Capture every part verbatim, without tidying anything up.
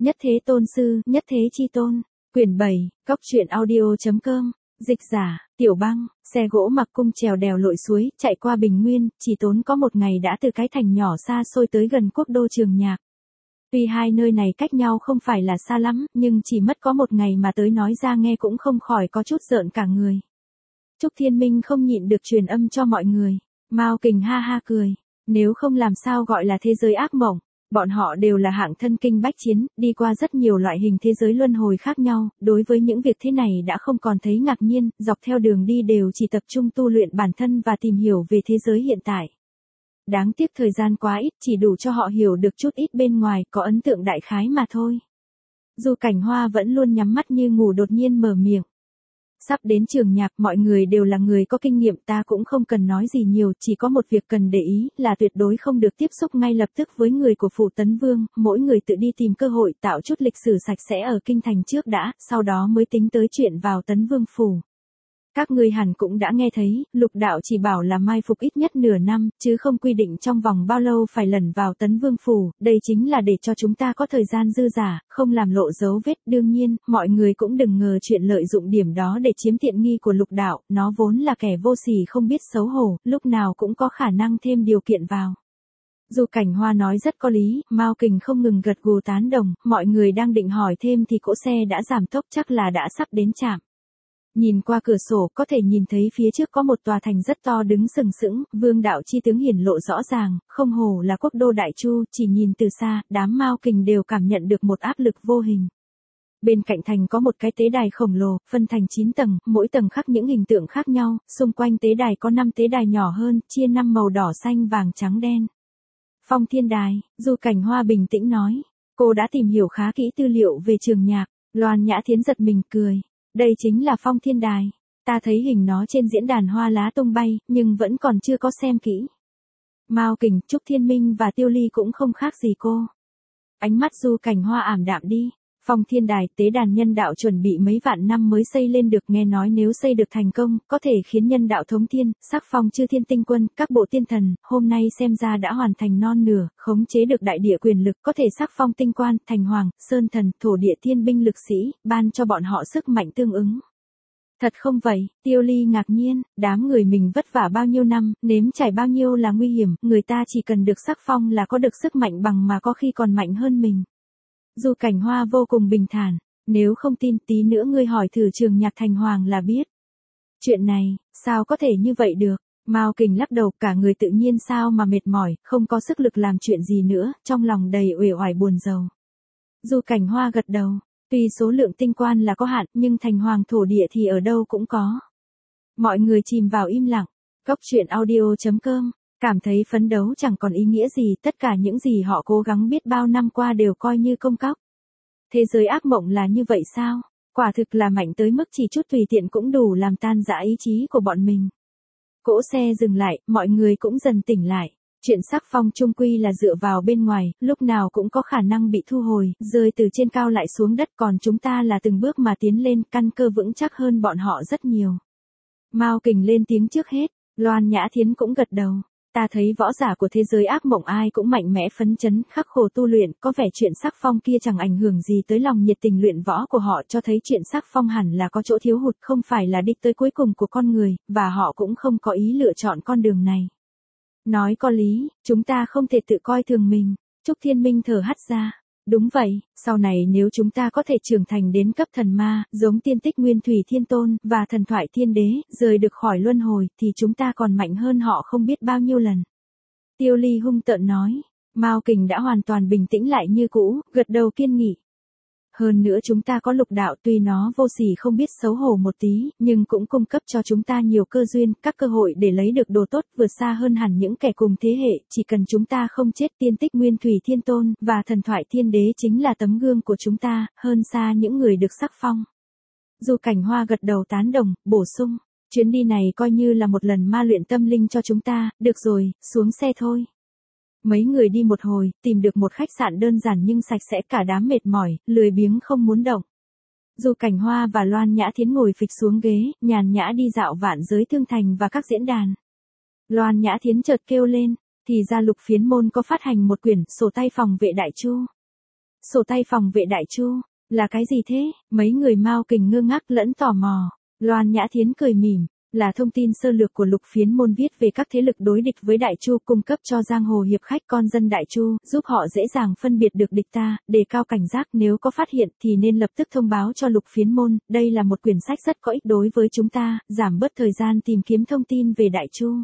Nhất thế tôn sư, nhất thế chi tôn. Quyển bảy, Cóc truyện audio.com. Dịch giả, Tiểu Băng, xe gỗ mặc cung trèo đèo lội suối, chạy qua Bình Nguyên, chỉ tốn có một ngày đã từ cái thành nhỏ xa xôi tới gần quốc đô Trường Nhạc. Tuy hai nơi này cách nhau không phải là xa lắm, nhưng chỉ mất có một ngày mà tới nói ra nghe cũng không khỏi có chút rợn cả người. Trúc Thiên Minh không nhịn được truyền âm cho mọi người. Mao Kình ha ha cười. Nếu không làm sao gọi là thế giới ác mộng. Bọn họ đều là hạng thân kinh bách chiến, đi qua rất nhiều loại hình thế giới luân hồi khác nhau, đối với những việc thế này đã không còn thấy ngạc nhiên, dọc theo đường đi đều chỉ tập trung tu luyện bản thân và tìm hiểu về thế giới hiện tại. Đáng tiếc thời gian quá ít, chỉ đủ cho họ hiểu được chút ít bên ngoài, có ấn tượng đại khái mà thôi. Du Cảnh Hoa vẫn luôn nhắm mắt như ngủ đột nhiên mở miệng. Sắp đến Trường Nhạc, mọi người đều là người có kinh nghiệm, ta cũng không cần nói gì nhiều, chỉ có một việc cần để ý, là tuyệt đối không được tiếp xúc ngay lập tức với người của phủ Tấn Vương, mỗi người tự đi tìm cơ hội tạo chút lịch sử sạch sẽ ở kinh thành trước đã, sau đó mới tính tới chuyện vào Tấn Vương phủ. Các ngươi hẳn cũng đã nghe thấy, Lục đạo chỉ bảo là mai phục ít nhất nửa năm, chứ không quy định trong vòng bao lâu phải lẩn vào Tấn Vương phủ, đây chính là để cho chúng ta có thời gian dư dả, không làm lộ dấu vết. Đương nhiên, mọi người cũng đừng ngờ chuyện lợi dụng điểm đó để chiếm tiện nghi của Lục đạo, nó vốn là kẻ vô sỉ không biết xấu hổ, lúc nào cũng có khả năng thêm điều kiện vào. Du Cảnh Hoa nói rất có lý, Mao Kình không ngừng gật gù tán đồng, mọi người đang định hỏi thêm thì cỗ xe đã giảm tốc, chắc là đã sắp đến trạm. Nhìn qua cửa sổ có thể nhìn thấy phía trước có một tòa thành rất to đứng sừng sững, vương đạo chi tướng hiển lộ rõ ràng, không hồ là quốc đô Đại Chu, chỉ nhìn từ xa, đám Mao Kình đều cảm nhận được một áp lực vô hình. Bên cạnh thành có một cái tế đài khổng lồ, phân thành chín tầng, mỗi tầng khắc những hình tượng khác nhau, xung quanh tế đài có năm tế đài nhỏ hơn, chia năm màu đỏ xanh vàng trắng đen. Phong Thiên Đài, Du Cảnh Hoa bình tĩnh nói, cô đã tìm hiểu khá kỹ tư liệu về Trường Nhạc. Loan Nhã Thiến giật mình cười. Đây chính là Phong Thiên Đài. Ta thấy hình nó trên diễn đàn hoa lá tung bay, nhưng vẫn còn chưa có xem kỹ. Mao Kình, Trúc Thiên Minh và Tiêu Ly cũng không khác gì cô. Ánh mắt Du Cảnh Hoa ảm đạm đi. Phong Thiên Đài, tế đàn nhân đạo chuẩn bị mấy vạn năm mới xây lên được, nghe nói nếu xây được thành công, có thể khiến nhân đạo thống thiên, sắc phong chư thiên tinh quân, các bộ tiên thần, hôm nay xem ra đã hoàn thành non nửa, khống chế được đại địa quyền lực, có thể sắc phong tinh quan, thành hoàng, sơn thần, thổ địa thiên binh lực sĩ, ban cho bọn họ sức mạnh tương ứng. Thật không vậy, Tiêu Ly ngạc nhiên, đám người mình vất vả bao nhiêu năm, nếm trải bao nhiêu là nguy hiểm, người ta chỉ cần được sắc phong là có được sức mạnh bằng mà có khi còn mạnh hơn mình. Du Cảnh Hoa vô cùng bình thản, nếu không tin tí nữa ngươi hỏi thử Trường Nhạc thành hoàng là biết. Chuyện này, sao có thể như vậy được? Mao Kình lắc đầu, cả người tự nhiên sao mà mệt mỏi, không có sức lực làm chuyện gì nữa, trong lòng đầy uể oải buồn rầu. Du Cảnh Hoa gật đầu, tuy số lượng tinh quan là có hạn, nhưng thành hoàng thổ địa thì ở đâu cũng có. Mọi người chìm vào im lặng. Cóc truyện audio.com. Cảm thấy phấn đấu chẳng còn ý nghĩa gì, tất cả những gì họ cố gắng biết bao năm qua đều coi như công cóc. Thế giới ác mộng là như vậy sao? Quả thực là mạnh tới mức chỉ chút tùy tiện cũng đủ làm tan rã ý chí của bọn mình. Cỗ xe dừng lại, mọi người cũng dần tỉnh lại. Chuyện sắc phong chung quy là dựa vào bên ngoài, lúc nào cũng có khả năng bị thu hồi, rơi từ trên cao lại xuống đất, còn chúng ta là từng bước mà tiến lên, căn cơ vững chắc hơn bọn họ rất nhiều. Mao Kình lên tiếng trước hết, Loan Nhã Thiến cũng gật đầu. Ta thấy võ giả của thế giới ác mộng ai cũng mạnh mẽ phấn chấn, khắc khổ tu luyện, có vẻ chuyện sắc phong kia chẳng ảnh hưởng gì tới lòng nhiệt tình luyện võ của họ, cho thấy chuyện sắc phong hẳn là có chỗ thiếu hụt, không phải là đích tới cuối cùng của con người, và họ cũng không có ý lựa chọn con đường này. Nói có lý, chúng ta không thể tự coi thường mình. Trúc Thiên Minh thở hắt ra. Đúng vậy, sau này nếu chúng ta có thể trưởng thành đến cấp thần ma, giống tiên tích Nguyên Thủy Thiên Tôn, và thần thoại Thiên Đế, rời được khỏi luân hồi, thì chúng ta còn mạnh hơn họ không biết bao nhiêu lần. Tiêu Ly hung tợn nói, Mao Kình đã hoàn toàn bình tĩnh lại như cũ, gật đầu kiên nghị. Hơn nữa chúng ta có Lục đạo, tuy nó vô sỉ không biết xấu hổ một tí, nhưng cũng cung cấp cho chúng ta nhiều cơ duyên, các cơ hội để lấy được đồ tốt vượt xa hơn hẳn những kẻ cùng thế hệ, chỉ cần chúng ta không chết. Tiên tích Nguyên Thủy Thiên Tôn, và thần thoại Thiên Đế chính là tấm gương của chúng ta, hơn xa những người được sắc phong. Du Cảnh Hoa gật đầu tán đồng, bổ sung, chuyến đi này coi như là một lần ma luyện tâm linh cho chúng ta, được rồi, xuống xe thôi. Mấy người đi một hồi, tìm được một khách sạn đơn giản nhưng sạch sẽ, cả đám mệt mỏi, lười biếng không muốn động. Du Cảnh Hoa và Loan Nhã Thiến ngồi phịch xuống ghế, nhàn nhã đi dạo vạn giới thương thành và các diễn đàn. Loan Nhã Thiến chợt kêu lên, thì ra Lục Phiến Môn có phát hành một quyển sổ tay phòng vệ Đại Chu. Sổ tay phòng vệ Đại Chu, là cái gì thế? Mấy người Mao Kình ngơ ngác lẫn tò mò. Loan Nhã Thiến cười mỉm, là thông tin sơ lược của Lục Phiến Môn viết về các thế lực đối địch với Đại Chu, cung cấp cho giang hồ hiệp khách con dân Đại Chu, giúp họ dễ dàng phân biệt được địch ta, đề cao cảnh giác, nếu có phát hiện thì nên lập tức thông báo cho Lục Phiến Môn. Đây là một quyển sách rất có ích đối với chúng ta, giảm bớt thời gian tìm kiếm thông tin về Đại Chu.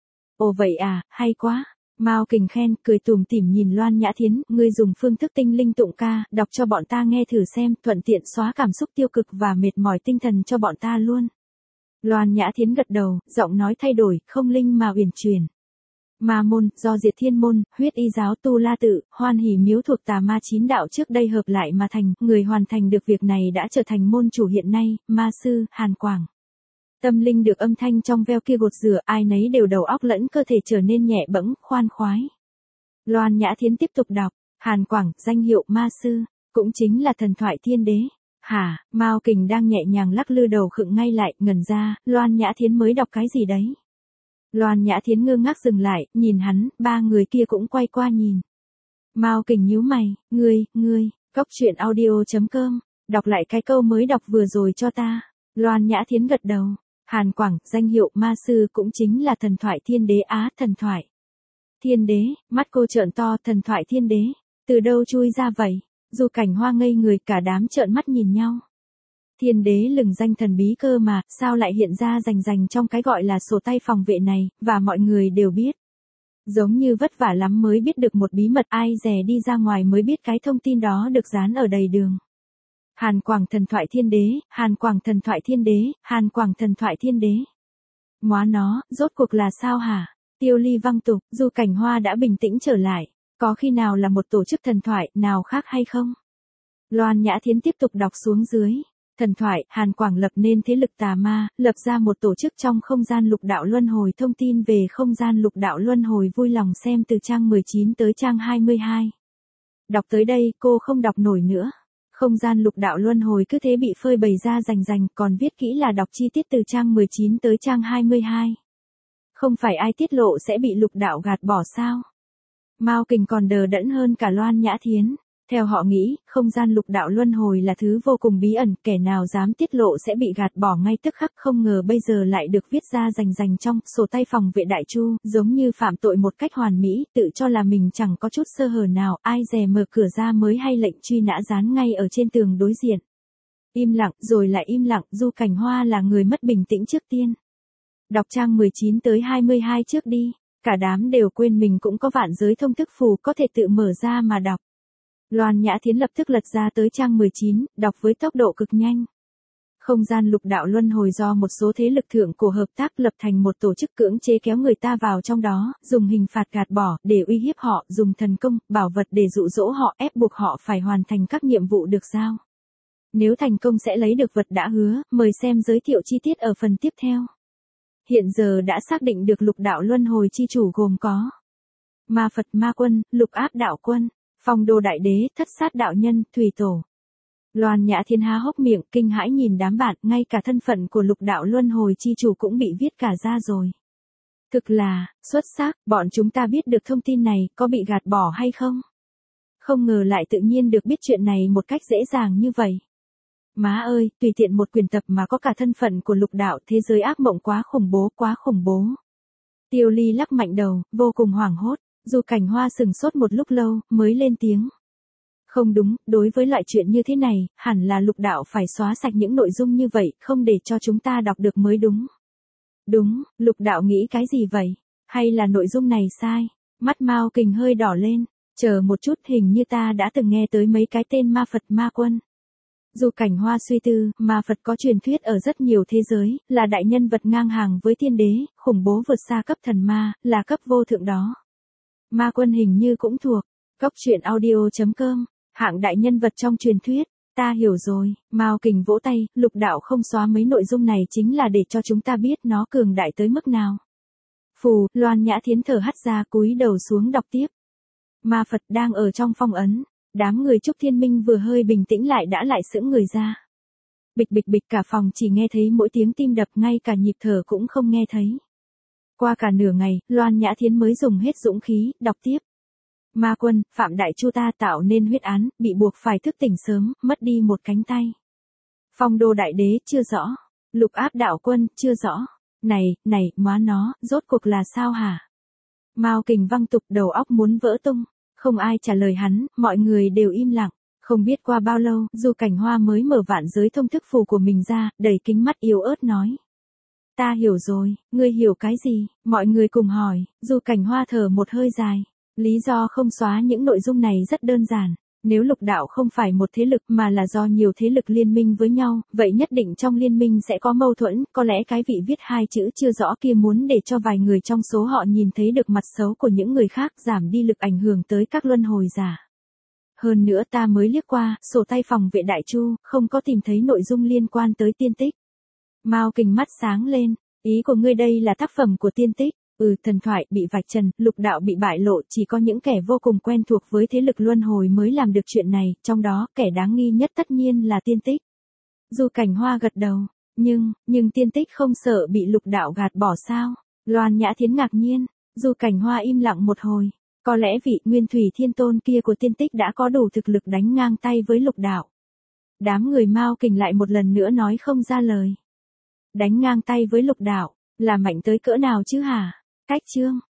Ồ vậy à, hay quá. Mao Kình khen, cười tủm tỉm nhìn Loan Nhã Thiến, ngươi dùng phương thức tinh linh tụng ca, đọc cho bọn ta nghe thử xem, thuận tiện xóa cảm xúc tiêu cực và mệt mỏi tinh thần cho bọn ta luôn. Loan Nhã Thiến gật đầu, giọng nói thay đổi, không linh mà uyển chuyển. Ma môn, do Diệt Thiên môn, Huyết Y giáo, Tu La tự, Hoan Hỷ miếu thuộc tà ma chín đạo trước đây hợp lại mà thành, người hoàn thành được việc này đã trở thành môn chủ hiện nay, ma sư, Hàn Quảng. Tâm linh được âm thanh trong veo kia gột rửa, ai nấy đều đầu óc lẫn cơ thể trở nên nhẹ bẫng, khoan khoái. Loan Nhã Thiến tiếp tục đọc, Hàn Quảng, danh hiệu ma sư, cũng chính là thần thoại thiên đế. Hả, Mao Kình đang nhẹ nhàng lắc lư đầu khựng ngay lại, ngẩn ra, Loan Nhã Thiến mới đọc cái gì đấy? Loan Nhã Thiến ngơ ngác dừng lại, nhìn hắn, ba người kia cũng quay qua nhìn. Mao Kình nhíu mày, ngươi, ngươi, cốc truyện audio chấm com, đọc lại cái câu mới đọc vừa rồi cho ta. Loan Nhã Thiến gật đầu. Hàn Quảng, danh hiệu ma sư cũng chính là thần thoại thiên đế á, thần thoại. Thiên đế, mắt cô trợn to, thần thoại thiên đế, từ đâu chui ra vậy? Du Cảnh Hoa ngây người, cả đám trợn mắt nhìn nhau. Thiên đế lừng danh thần bí cơ mà, sao lại hiện ra rành rành trong cái gọi là sổ tay phòng vệ này, và mọi người đều biết. Giống như vất vả lắm mới biết được một bí mật, ai dè đi ra ngoài mới biết cái thông tin đó được dán ở đầy đường. Hàn Quảng thần thoại thiên đế, Hàn Quảng thần thoại thiên đế, Hàn Quảng thần thoại thiên đế. Móa nó, rốt cuộc là sao hả? Tiêu ly văng tục, Du Cảnh Hoa đã bình tĩnh trở lại. Có khi nào là một tổ chức thần thoại, nào khác hay không? Loan Nhã Thiến tiếp tục đọc xuống dưới. Thần thoại, Hàn Quảng lập nên thế lực tà ma, lập ra một tổ chức trong không gian lục đạo luân hồi. Thông tin về không gian lục đạo luân hồi vui lòng xem từ trang mười chín tới trang hai mươi hai. Đọc tới đây, cô không đọc nổi nữa. Không gian lục đạo luân hồi cứ thế bị phơi bày ra rành rành, còn viết kỹ là đọc chi tiết từ trang mười chín tới trang hai mươi hai. Không phải ai tiết lộ sẽ bị lục đạo gạt bỏ sao? Mao Kình còn đờ đẫn hơn cả Loan Nhã Thiến. Theo họ nghĩ, không gian lục đạo luân hồi là thứ vô cùng bí ẩn, kẻ nào dám tiết lộ sẽ bị gạt bỏ ngay tức khắc, không ngờ bây giờ lại được viết ra rành rành trong sổ tay phòng vệ Đại Chu, giống như phạm tội một cách hoàn mỹ, tự cho là mình chẳng có chút sơ hở nào, ai dè mở cửa ra mới hay lệnh truy nã dán ngay ở trên tường đối diện. Im lặng, rồi lại im lặng, Du Cảnh Hoa là người mất bình tĩnh trước tiên. Đọc trang mười chín tới hai mươi hai trước đi, cả đám đều quên mình cũng có vạn giới thông thức phù có thể tự mở ra mà đọc. Loan Nhã Thiến lập tức lật ra tới trang mười chín, đọc với tốc độ cực nhanh. Không gian lục đạo luân hồi do một số thế lực thượng cổ hợp tác lập thành một tổ chức cưỡng chế kéo người ta vào trong đó, dùng hình phạt gạt bỏ, để uy hiếp họ, dùng thần công, bảo vật để dụ dỗ họ, ép buộc họ phải hoàn thành các nhiệm vụ được giao. Nếu thành công sẽ lấy được vật đã hứa, mời xem giới thiệu chi tiết ở phần tiếp theo. Hiện giờ đã xác định được lục đạo luân hồi chi chủ gồm có Ma Phật Ma Quân, Lục Áp Đạo Quân, Phong Đô Đại Đế, Thất Sát Đạo Nhân, Thủy Tổ. Loan Nhã Thiến há hốc miệng, kinh hãi nhìn đám bạn, ngay cả thân phận của lục đạo luân hồi chi chủ cũng bị viết cả ra rồi. Thực là, xuất sắc, bọn chúng ta biết được thông tin này, có bị gạt bỏ hay không? Không ngờ lại tự nhiên được biết chuyện này một cách dễ dàng như vậy. Má ơi, tùy tiện một quyển tập mà có cả thân phận của lục đạo, thế giới ác mộng quá khủng bố, quá khủng bố. Tiêu Ly lắc mạnh đầu, vô cùng hoảng hốt. Du Cảnh Hoa sừng sốt một lúc lâu, mới lên tiếng. Không đúng, đối với loại chuyện như thế này, hẳn là lục đạo phải xóa sạch những nội dung như vậy, không để cho chúng ta đọc được mới đúng. Đúng, lục đạo nghĩ cái gì vậy? Hay là nội dung này sai? Mắt Mao Kình hơi đỏ lên. Chờ một chút, hình như ta đã từng nghe tới mấy cái tên Ma Phật Ma Quân. Du Cảnh Hoa suy tư, Ma Phật có truyền thuyết ở rất nhiều thế giới, là đại nhân vật ngang hàng với thiên đế, khủng bố vượt xa cấp thần ma, là cấp vô thượng đó. Ma Quân hình như cũng thuộc cốc truyện audio chấm com, hạng đại nhân vật trong truyền thuyết. Ta hiểu rồi. Mao Kình vỗ tay, lục đạo không xóa mấy nội dung này chính là để cho chúng ta biết nó cường đại tới mức nào. Phù, Loan Nhã Thiến thở hắt ra, cúi đầu xuống đọc tiếp. Ma Phật đang ở trong phong ấn. Đám người Trúc Thiên Minh vừa hơi bình tĩnh lại đã lại sững người ra. Bịch bịch bịch, cả phòng chỉ nghe thấy mỗi tiếng tim đập, ngay cả nhịp thở cũng không nghe thấy. Qua cả nửa ngày, Loan Nhã Thiến mới dùng hết dũng khí, đọc tiếp. Ma quân, Phạm Đại Chu ta tạo nên huyết án, bị buộc phải thức tỉnh sớm, mất đi một cánh tay. Phong đô đại đế, chưa rõ. Lục áp đạo quân, chưa rõ. Này, này, má nó, rốt cuộc là sao hả? Mao Kình văng tục đầu óc muốn vỡ tung. Không ai trả lời hắn, mọi người đều im lặng. Không biết qua bao lâu, Du Cảnh Hoa mới mở vạn giới thông thức phù của mình ra, đầy kính mắt yếu ớt nói. Ta hiểu rồi, ngươi hiểu cái gì? Mọi người cùng hỏi, Du Cảnh Hoa thở một hơi dài. Lý do không xóa những nội dung này rất đơn giản. Nếu lục đạo không phải một thế lực mà là do nhiều thế lực liên minh với nhau, vậy nhất định trong liên minh sẽ có mâu thuẫn, có lẽ cái vị viết hai chữ chưa rõ kia muốn để cho vài người trong số họ nhìn thấy được mặt xấu của những người khác, giảm đi lực ảnh hưởng tới các luân hồi giả. Hơn nữa ta mới liếc qua, sổ tay phòng vệ Đại Chu, không có tìm thấy nội dung liên quan tới tiên tích. Mao Kình mắt sáng lên, ý của ngươi đây là tác phẩm của tiên tích. Ừ, thần thoại bị vạch trần, lục đạo bị bại lộ, chỉ có những kẻ vô cùng quen thuộc với thế lực luân hồi mới làm được chuyện này, trong đó, kẻ đáng nghi nhất tất nhiên là tiên tích. Du Cảnh Hoa gật đầu, nhưng, nhưng tiên tích không sợ bị lục đạo gạt bỏ sao? Loan Nhã Thiến ngạc nhiên, Du Cảnh Hoa im lặng một hồi, có lẽ vị Nguyên Thủy Thiên Tôn kia của tiên tích đã có đủ thực lực đánh ngang tay với lục đạo. Đám người Mao Kình lại một lần nữa nói không ra lời. Đánh ngang tay với lục đạo, là mạnh tới cỡ nào chứ hả? Cách chương